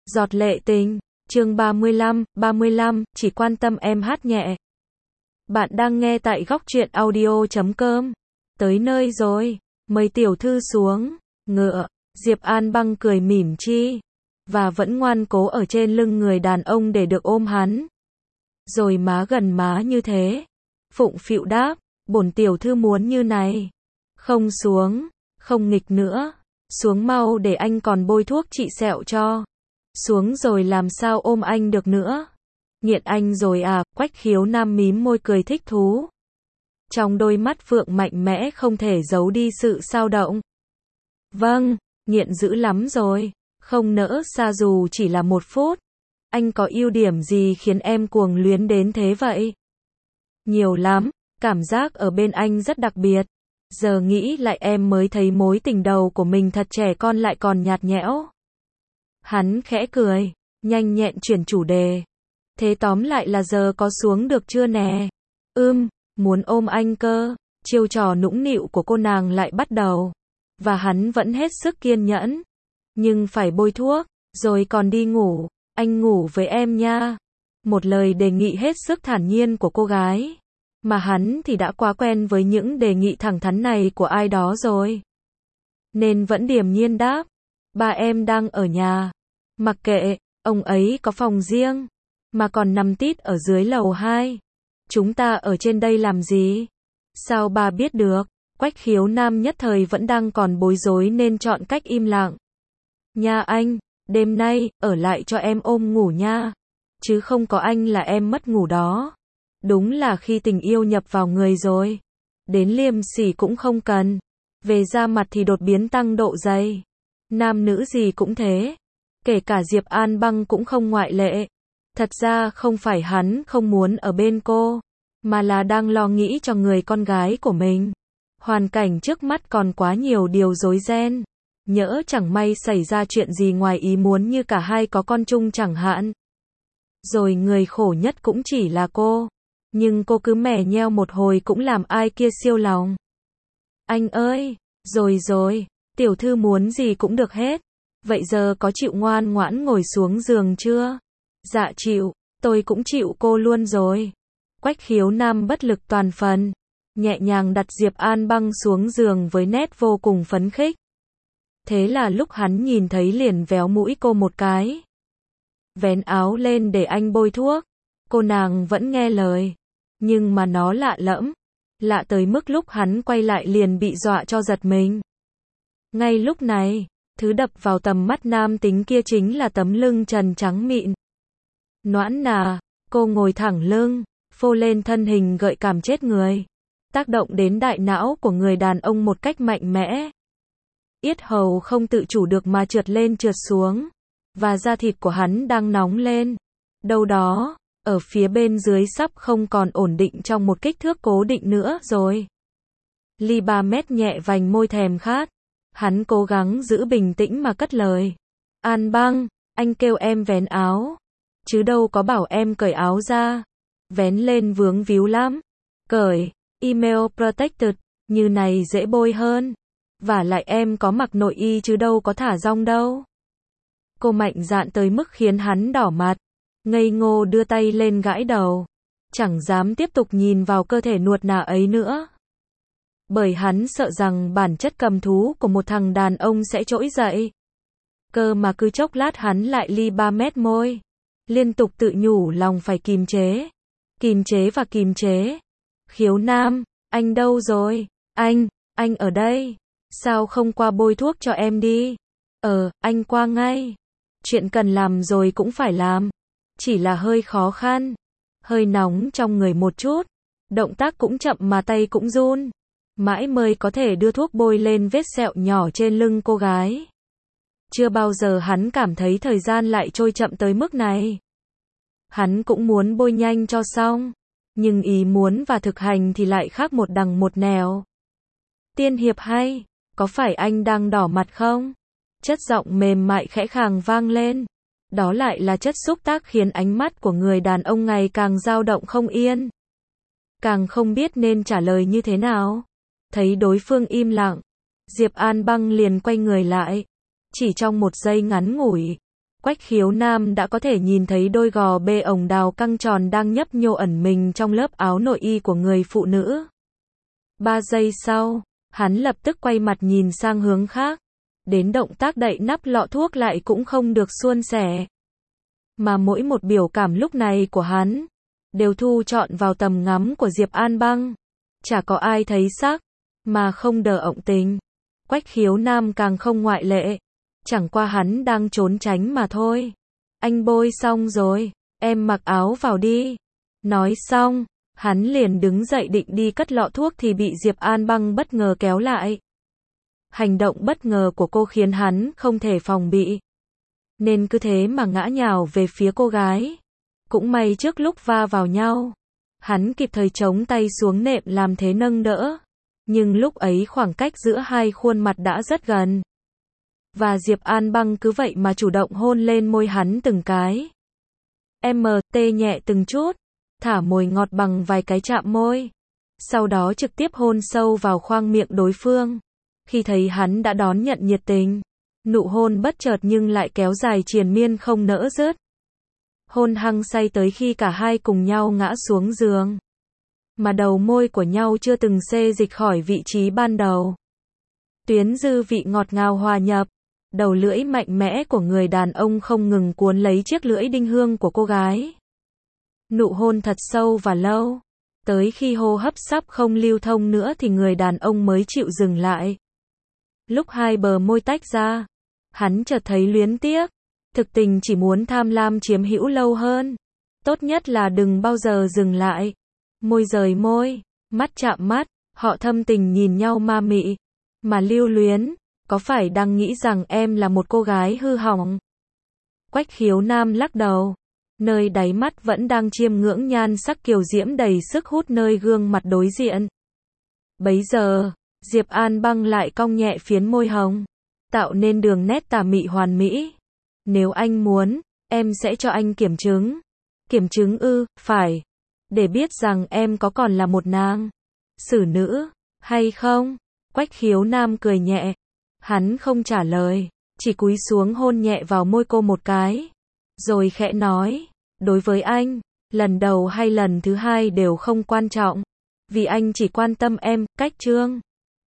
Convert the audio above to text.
Giọt lệ tình, chương 35, chỉ quan tâm em hát nhẹ. Bạn đang nghe tại góc truyện audio.com. Tới nơi rồi, mời tiểu thư xuống, ngựa. Diệp An Băng cười mỉm chi, và vẫn ngoan cố ở trên lưng người đàn ông để được ôm hắn. Rồi má gần má như thế. Phụng phịu đáp, bổn tiểu thư muốn như này. Không xuống, không nghịch nữa. Xuống mau để anh còn bôi thuốc trị sẹo cho. Xuống rồi làm sao ôm anh được nữa. Nghiện anh rồi à, Quách Khiếu Nam mím môi cười thích thú. Trong đôi mắt phượng mạnh mẽ không thể giấu đi sự sao động. Vâng, nghiện dữ lắm rồi, không nỡ xa dù chỉ là 1 phút. Anh có ưu điểm gì khiến em cuồng luyến đến thế vậy? Nhiều lắm, cảm giác ở bên anh rất đặc biệt. Giờ nghĩ lại em mới thấy mối tình đầu của mình thật trẻ con lại còn nhạt nhẽo. Hắn khẽ cười, nhanh nhẹn chuyển chủ đề. Thế tóm lại là giờ có xuống được chưa nè? Muốn ôm anh cơ. Chiêu trò nũng nịu của cô nàng lại bắt đầu. Và hắn vẫn hết sức kiên nhẫn. Nhưng phải bôi thuốc, rồi còn đi ngủ. Anh ngủ với em nha. Một lời đề nghị hết sức thản nhiên của cô gái. Mà hắn thì đã quá quen với những đề nghị thẳng thắn này của ai đó rồi. Nên vẫn điềm nhiên đáp. Ba em đang ở nhà. Mặc kệ, ông ấy có phòng riêng. Mà còn nằm tít ở dưới lầu 2. Chúng ta ở trên đây làm gì? Sao ba biết được? Quách Khiếu Nam nhất thời vẫn đang còn bối rối nên chọn cách im lặng. Nha anh, đêm nay, ở lại cho em ôm ngủ nha. Chứ không có anh là em mất ngủ đó. Đúng là khi tình yêu nhập vào người rồi. Đến liêm sỉ cũng không cần. Về da mặt thì đột biến tăng độ dày. Nam nữ gì cũng thế. Kể cả Diệp An Băng cũng không ngoại lệ. Thật ra không phải hắn không muốn ở bên cô, mà là đang lo nghĩ cho người con gái của mình. Hoàn cảnh trước mắt còn quá nhiều điều rối ren. Nhỡ chẳng may xảy ra chuyện gì ngoài ý muốn như cả hai có con chung chẳng hạn. Rồi người khổ nhất cũng chỉ là cô. Nhưng cô cứ mè nheo một hồi cũng làm ai kia siêu lòng. Anh ơi, rồi, tiểu thư muốn gì cũng được hết. Vậy giờ có chịu ngoan ngoãn ngồi xuống giường chưa? Dạ chịu, tôi cũng chịu cô luôn rồi. Quách Khiếu Nam bất lực toàn phần. Nhẹ nhàng đặt Diệp An Băng xuống giường với nét vô cùng phấn khích. Thế là lúc hắn nhìn thấy liền véo mũi cô một cái. Vén áo lên để anh bôi thuốc. Cô nàng vẫn nghe lời. Nhưng mà nó lạ lẫm. Lạ tới mức lúc hắn quay lại liền bị dọa cho giật mình. Ngay lúc này, thứ đập vào tầm mắt nam tính kia chính là tấm lưng trần trắng mịn. Noãn nà, cô ngồi thẳng lưng, phô lên thân hình gợi cảm chết người. Tác động đến đại não của người đàn ông một cách mạnh mẽ. Yết hầu không tự chủ được mà trượt lên trượt xuống. Và da thịt của hắn đang nóng lên. Đâu đó, ở phía bên dưới sắp không còn ổn định trong một kích thước cố định nữa rồi. Ly 3 mét nhẹ vành môi thèm khát. Hắn cố gắng giữ bình tĩnh mà cất lời. An Băng, anh kêu em vén áo. Chứ đâu có bảo em cởi áo ra. Vén lên vướng víu lắm. Cởi, email protected, như này dễ bôi hơn. Vả lại em có mặc nội y chứ đâu có thả rong đâu. Cô mạnh dạn tới mức khiến hắn đỏ mặt. Ngây ngô đưa tay lên gãi đầu. Chẳng dám tiếp tục nhìn vào cơ thể nuột nà ấy nữa. Bởi hắn sợ rằng bản chất cầm thú của một thằng đàn ông sẽ trỗi dậy. Cơ mà cứ chốc lát hắn lại ly 3 mét môi. Liên tục tự nhủ lòng phải kìm chế. Kìm chế và kìm chế. Khiếu Nam, anh đâu rồi? Anh ở đây. Sao không qua bôi thuốc cho em đi? Anh qua ngay. Chuyện cần làm rồi cũng phải làm. Chỉ là hơi khó khăn. Hơi nóng trong người một chút. Động tác cũng chậm mà tay cũng run. Mãi mới có thể đưa thuốc bôi lên vết sẹo nhỏ trên lưng cô gái. Chưa bao giờ hắn cảm thấy thời gian lại trôi chậm tới mức này. Hắn cũng muốn bôi nhanh cho xong. Nhưng ý muốn và thực hành thì lại khác một đằng một nẻo. Tiên hiệp hay, có phải anh đang đỏ mặt không? Chất giọng mềm mại khẽ khàng vang lên. Đó lại là chất xúc tác khiến ánh mắt của người đàn ông ngày càng dao động không yên. Càng không biết nên trả lời như thế nào. Thấy đối phương im lặng, Diệp An Băng liền quay người lại. Chỉ trong một giây ngắn ngủi, Quách Khiếu Nam đã có thể nhìn thấy đôi gò bê ổng đào căng tròn đang nhấp nhô ẩn mình trong lớp áo nội y của người phụ nữ. 3 giây sau, hắn lập tức quay mặt nhìn sang hướng khác. Đến động tác đậy nắp lọ thuốc lại cũng không được suôn sẻ. Mà mỗi một biểu cảm lúc này của hắn, đều thu trọn vào tầm ngắm của Diệp An Băng. Chả có ai thấy sắc, mà không đờ ọng tình. Quách Khiếu Nam càng không ngoại lệ. Chẳng qua hắn đang trốn tránh mà thôi. Anh bôi xong rồi, em mặc áo vào đi. Nói xong, hắn liền đứng dậy định đi cất lọ thuốc thì bị Diệp An Băng bất ngờ kéo lại. Hành động bất ngờ của cô khiến hắn không thể phòng bị. Nên cứ thế mà ngã nhào về phía cô gái. Cũng may trước lúc va vào nhau, hắn kịp thời chống tay xuống nệm làm thế nâng đỡ. Nhưng lúc ấy khoảng cách giữa hai khuôn mặt đã rất gần. Và Diệp An Băng cứ vậy mà chủ động hôn lên môi hắn từng cái. Tê nhẹ từng chút, thả mồi ngọt bằng vài cái chạm môi. Sau đó trực tiếp hôn sâu vào khoang miệng đối phương. Khi thấy hắn đã đón nhận nhiệt tình, nụ hôn bất chợt nhưng lại kéo dài triền miên không nỡ dứt. Hôn hăng say tới khi cả hai cùng nhau ngã xuống giường. Mà đầu môi của nhau chưa từng xê dịch khỏi vị trí ban đầu. Tuyến dư vị ngọt ngào hòa nhập. Đầu lưỡi mạnh mẽ của người đàn ông không ngừng cuốn lấy chiếc lưỡi đinh hương của cô gái. Nụ hôn thật sâu và lâu. Tới khi hô hấp sắp không lưu thông nữa thì người đàn ông mới chịu dừng lại. Lúc hai bờ môi tách ra, hắn chợt thấy luyến tiếc. Thực tình chỉ muốn tham lam chiếm hữu lâu hơn. Tốt nhất là đừng bao giờ dừng lại. Môi rời môi, mắt chạm mắt, họ thâm tình nhìn nhau ma mị. Mà lưu luyến, có phải đang nghĩ rằng em là một cô gái hư hỏng? Quách Khiếu Nam lắc đầu. Nơi đáy mắt vẫn đang chiêm ngưỡng nhan sắc kiều diễm đầy sức hút nơi gương mặt đối diện. Bấy giờ, Diệp An Băng lại cong nhẹ phiến môi hồng, tạo nên đường nét tà mị hoàn mỹ. Nếu anh muốn, em sẽ cho anh kiểm chứng. Kiểm chứng ư? Phải. Để biết rằng em có còn là một nàng xử nữ, hay không? Quách Khiếu Nam cười nhẹ. Hắn không trả lời, chỉ cúi xuống hôn nhẹ vào môi cô một cái. Rồi khẽ nói, đối với anh, lần đầu hay lần thứ hai đều không quan trọng. Vì anh chỉ quan tâm em, cách chương.